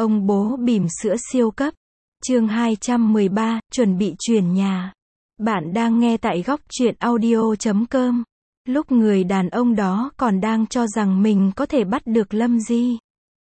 Ông bố bỉm sữa siêu cấp. Chương 213, chuẩn bị chuyển nhà. Bạn đang nghe tại góc truyện audio.com. Lúc người đàn ông đó còn đang cho rằng mình có thể bắt được Lâm Di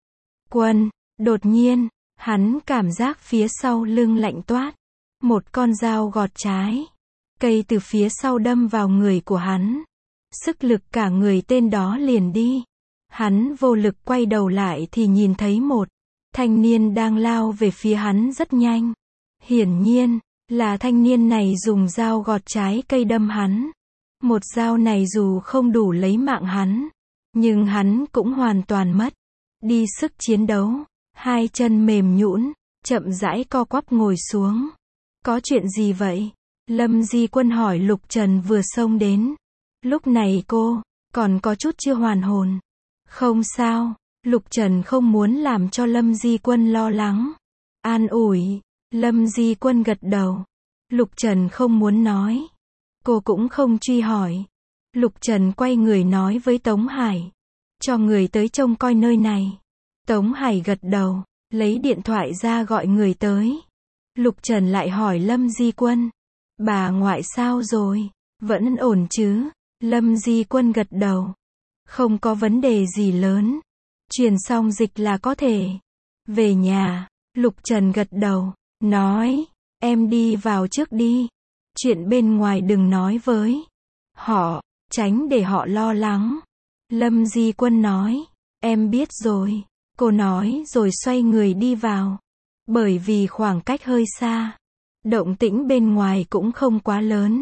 Quân, đột nhiên, hắn cảm giác phía sau lưng lạnh toát. Một con dao gọt trái cây từ phía sau đâm vào người của hắn. Sức lực cả người tên đó liền đi. Hắn vô lực quay đầu lại thì nhìn thấy một thanh niên đang lao về phía hắn rất nhanh. Hiển nhiên, là thanh niên này dùng dao gọt trái cây đâm hắn. Một dao này dù không đủ lấy mạng hắn, nhưng hắn cũng hoàn toàn mất đi sức chiến đấu. Hai chân mềm nhũn, chậm rãi co quắp ngồi xuống. Có chuyện gì vậy? Lâm Di Quân hỏi Lục Trần vừa xông đến. Lúc này cô còn có chút chưa hoàn hồn. Không sao, Lục Trần không muốn làm cho Lâm Di Quân lo lắng. An ủi, Lâm Di Quân gật đầu. Lục Trần không muốn nói. Cô cũng không truy hỏi. Lục Trần quay người nói với Tống Hải. Cho người tới trông coi nơi này. Tống Hải gật đầu, lấy điện thoại ra gọi người tới. Lục Trần lại hỏi Lâm Di Quân. Bà ngoại sao rồi? Vẫn ổn chứ? Lâm Di Quân gật đầu. Không có vấn đề gì lớn. Truyền xong dịch là có thể về nhà. Lục Trần gật đầu, nói, em đi vào trước đi. Chuyện bên ngoài đừng nói với họ, tránh để họ lo lắng. Lâm Di Quân nói, em biết rồi. Cô nói rồi xoay người đi vào. Bởi vì khoảng cách hơi xa, động tĩnh bên ngoài cũng không quá lớn.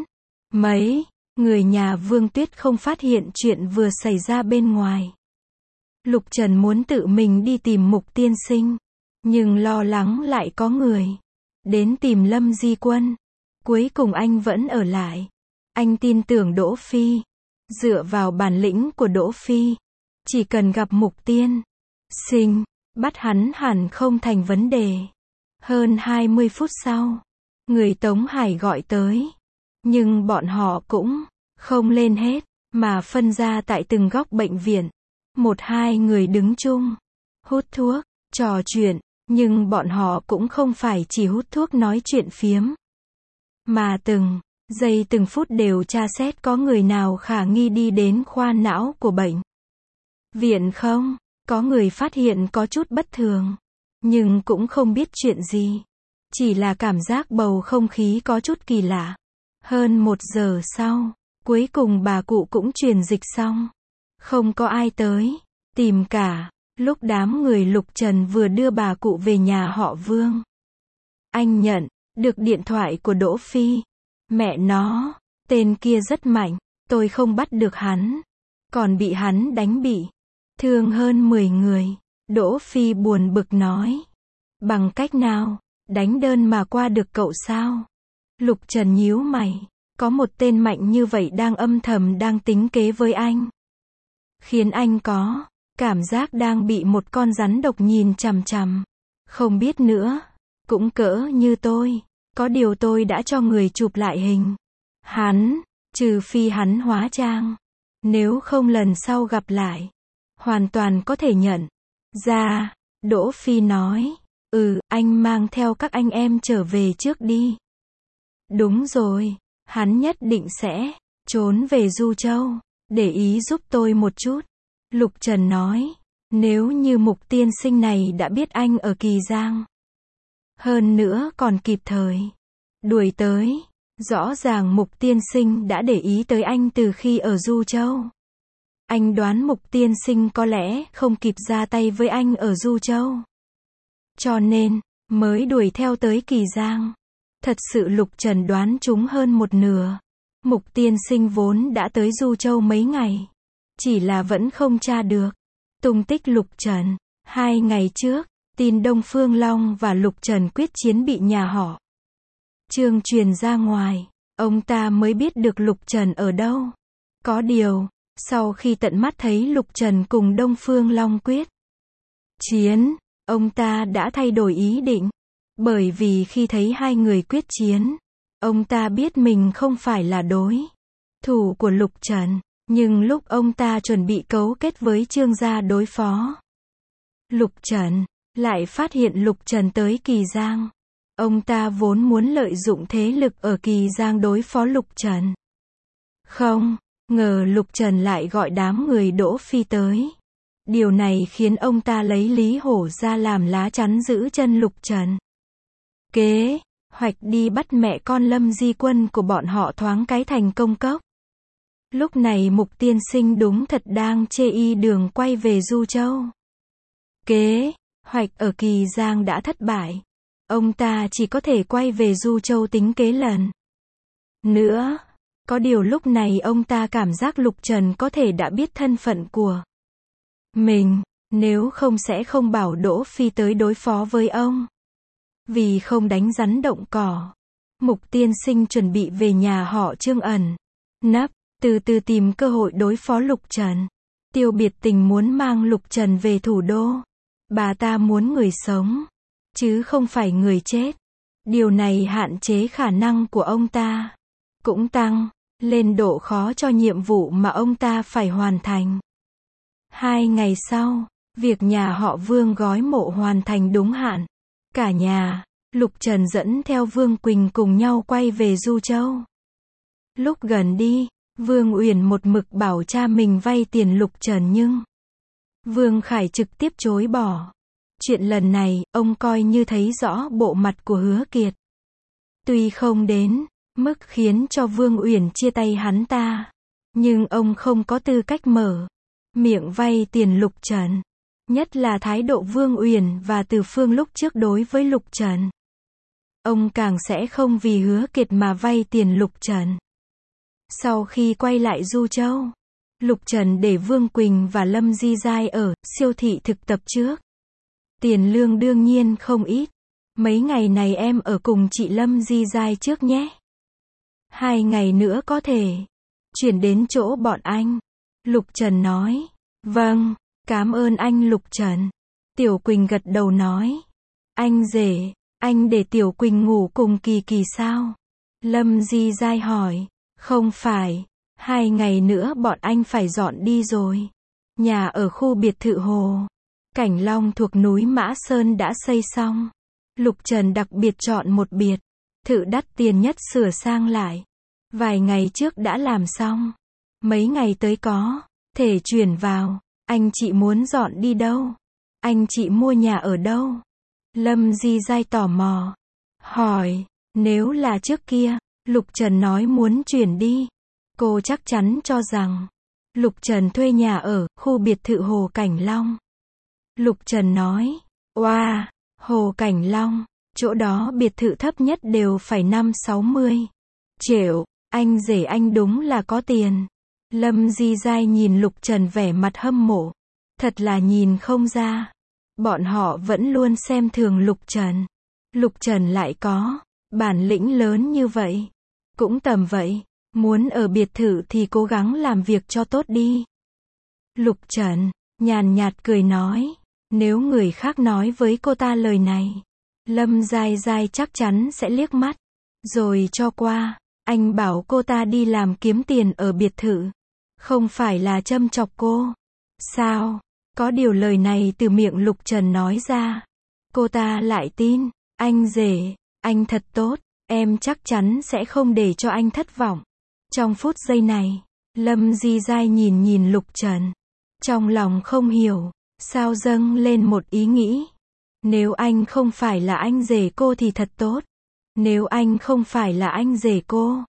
Mấy người nhà Vương Tuyết không phát hiện chuyện vừa xảy ra bên ngoài. Lục Trần muốn tự mình đi tìm Mục Tiên Sinh, nhưng lo lắng lại có người đến tìm Lâm Di Quân. Cuối cùng anh vẫn ở lại. Anh tin tưởng Đỗ Phi. Dựa vào bản lĩnh của Đỗ Phi, chỉ cần gặp Mục Tiên Sinh, bắt hắn hẳn không thành vấn đề. Hơn 20 phút sau, người Tống Hải gọi tới. Nhưng bọn họ cũng không lên hết, mà phân ra tại từng góc bệnh viện. Một hai người đứng chung, hút thuốc, trò chuyện, nhưng bọn họ cũng không phải chỉ hút thuốc nói chuyện phiếm, mà từng giây từng phút đều tra xét có người nào khả nghi đi đến khoa não của bệnh viện không. Có người phát hiện có chút bất thường, nhưng cũng không biết chuyện gì. Chỉ là cảm giác bầu không khí có chút kỳ lạ. Hơn 1 giờ sau, cuối cùng bà cụ cũng truyền dịch xong. Không có ai tới tìm cả. Lúc đám người Lục Trần vừa đưa bà cụ về nhà họ Vương, anh nhận được điện thoại của Đỗ Phi. Mẹ nó, tên kia rất mạnh, tôi không bắt được hắn, còn bị hắn đánh bị thương hơn 10 người. Đỗ Phi buồn bực nói. Bằng cách nào? Đánh đơn mà qua được cậu sao? Lục Trần nhíu mày. Có một tên mạnh như vậy đang âm thầm đang tính kế với anh, khiến anh có cảm giác đang bị một con rắn độc nhìn chằm chằm. Không biết nữa. Cũng cỡ như tôi. Có điều tôi đã cho người chụp lại hình hắn, trừ phi hắn hóa trang. Nếu không lần sau gặp lại, hoàn toàn có thể nhận ra. Đỗ Phi nói. Anh mang theo các anh em trở về trước đi. Đúng rồi, hắn nhất định sẽ trốn về Du Châu. Để ý giúp tôi một chút. Lục Trần nói. Nếu như Mục Tiên Sinh này đã biết anh ở Kỳ Giang, hơn nữa còn kịp thời đuổi tới, rõ ràng Mục Tiên Sinh đã để ý tới anh từ khi ở Du Châu. Anh đoán Mục Tiên Sinh có lẽ không kịp ra tay với anh ở Du Châu, cho nên mới đuổi theo tới Kỳ Giang. Thật sự Lục Trần đoán trúng hơn một nửa. Mục Tiên Sinh vốn đã tới Du Châu mấy ngày, chỉ là vẫn không tra được tung tích Lục Trần. 2 ngày trước, tin Đông Phương Long và Lục Trần quyết chiến bị nhà họ Trương truyền ra ngoài, ông ta mới biết được Lục Trần ở đâu. Có điều, sau khi tận mắt thấy Lục Trần cùng Đông Phương Long quyết chiến, ông ta đã thay đổi ý định. Bởi vì khi thấy hai người quyết chiến, ông ta biết mình không phải là đối thủ của Lục Trần. Nhưng lúc ông ta chuẩn bị cấu kết với Trương gia đối phó Lục Trần, lại phát hiện Lục Trần tới Kỳ Giang. Ông ta vốn muốn lợi dụng thế lực ở Kỳ Giang đối phó Lục Trần. Không ngờ Lục Trần lại gọi đám người Đỗ Phi tới. Điều này khiến ông ta lấy Lý Hổ ra làm lá chắn giữ chân Lục Trần. Kế hoạch đi bắt mẹ con Lâm Di Quân của bọn họ thoáng cái thành công cốc. Lúc này Mục Tiên Sinh đúng thật đang chê y đường quay về Du Châu. Kế hoạch ở Kỳ Giang đã thất bại. Ông ta chỉ có thể quay về Du Châu tính kế lần nữa. Có điều lúc này ông ta cảm giác Lục Trần có thể đã biết thân phận của mình, nếu không sẽ không bảo Đỗ Phi tới đối phó với ông. Vì không đánh rắn động cỏ, Mục Tiên Sinh chuẩn bị về nhà họ Trương ẩn nấp, từ từ tìm cơ hội đối phó Lục Trần. Tiêu Biệt Tình muốn mang Lục Trần về thủ đô. Bà ta muốn người sống, chứ không phải người chết. Điều này hạn chế khả năng của ông ta, cũng tăng lên độ khó cho nhiệm vụ mà ông ta phải hoàn thành. 2 ngày sau, việc nhà họ Vương gói mộ hoàn thành đúng hạn. Cả nhà, Lục Trần dẫn theo Vương Quỳnh cùng nhau quay về Du Châu. Lúc gần đi, Vương Uyển một mực bảo cha mình vay tiền Lục Trần nhưng Vương Khải trực tiếp chối bỏ. Chuyện lần này, ông coi như thấy rõ bộ mặt của Hứa Kiệt. Tuy không đến mức khiến cho Vương Uyển chia tay hắn ta, nhưng ông không có tư cách mở miệng vay tiền Lục Trần. Nhất là thái độ Vương Uyển và Từ Phương lúc trước đối với Lục Trần. Ông càng sẽ không vì Hứa Kiệt mà vay tiền Lục Trần. Sau khi quay lại Du Châu, Lục Trần để Vương Quỳnh và Lâm Di Giai ở siêu thị thực tập trước. Tiền lương đương nhiên không ít. Mấy ngày này em ở cùng chị Lâm Di Giai trước nhé. 2 ngày nữa có thể chuyển đến chỗ bọn anh. Lục Trần nói. Vâng, cảm ơn anh Lục Trần. Tiểu Quỳnh gật đầu nói. Anh rể, anh để Tiểu Quỳnh ngủ cùng Kỳ Kỳ sao? Lâm Di Giai hỏi. Không phải, 2 ngày nữa bọn anh phải dọn đi rồi. Nhà ở khu biệt thự Hồ Cảnh Long thuộc núi Mã Sơn đã xây xong. Lục Trần đặc biệt chọn một biệt thự đắt tiền nhất sửa sang lại. Vài ngày trước đã làm xong. Mấy ngày tới có thể chuyển vào. Anh chị muốn dọn đi đâu? Anh chị mua nhà ở đâu? Lâm Di Giai tò mò hỏi. Nếu là trước kia, Lục Trần nói muốn chuyển đi, cô chắc chắn cho rằng Lục Trần thuê nhà ở khu biệt thự Hồ Cảnh Long. Lục Trần nói. Wow, Hồ Cảnh Long, chỗ đó biệt thự thấp nhất đều phải 50-60 triệu. Anh rể anh đúng là có tiền. Lâm Di Giai nhìn Lục Trần vẻ mặt hâm mộ. Thật là nhìn không ra. Bọn họ vẫn luôn xem thường Lục Trần. Lục Trần lại có bản lĩnh lớn như vậy. Cũng tầm vậy. Muốn ở biệt thự thì cố gắng làm việc cho tốt đi. Lục Trần nhàn nhạt cười nói. Nếu người khác nói với cô ta lời này, Lâm Giai Giai chắc chắn sẽ liếc mắt rồi cho qua. Anh bảo cô ta đi làm kiếm tiền ở biệt thự, không phải là châm chọc cô sao? Có điều lời này từ miệng Lục Trần nói ra, cô ta lại tin. Anh rể, anh thật tốt, em chắc chắn sẽ không để cho anh thất vọng. Trong phút giây này, Lâm Di Giai nhìn Lục Trần, trong lòng không hiểu sao dâng lên một ý nghĩ. Nếu anh không phải là anh rể cô thì thật tốt. Nếu anh không phải là anh rể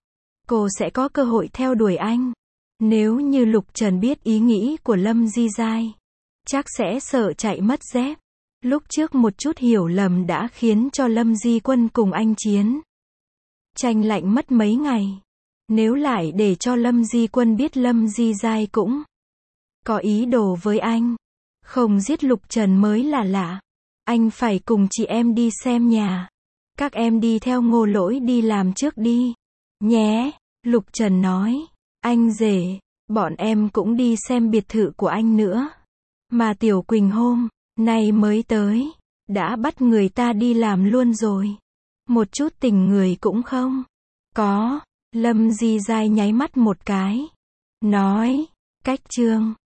cô sẽ có cơ hội theo đuổi anh. Nếu như Lục Trần biết ý nghĩ của Lâm Di Giai, chắc sẽ sợ chạy mất dép. Lúc trước một chút hiểu lầm đã khiến cho Lâm Di Quân cùng anh chiến tranh lạnh mất mấy ngày. Nếu lại để cho Lâm Di Quân biết Lâm Di Giai cũng có ý đồ với anh, không giết Lục Trần mới là lạ. Anh phải cùng chị em đi xem nhà. Các em đi theo Ngô Lỗi đi làm trước đi nhé. Lục Trần nói. Anh rể, bọn em cũng đi xem biệt thự của anh nữa. Mà Tiểu Quỳnh hôm nay mới tới, đã bắt người ta đi làm luôn rồi. Một chút tình người cũng không có. Lâm Di Giai nháy mắt một cái, nói. Cách Trương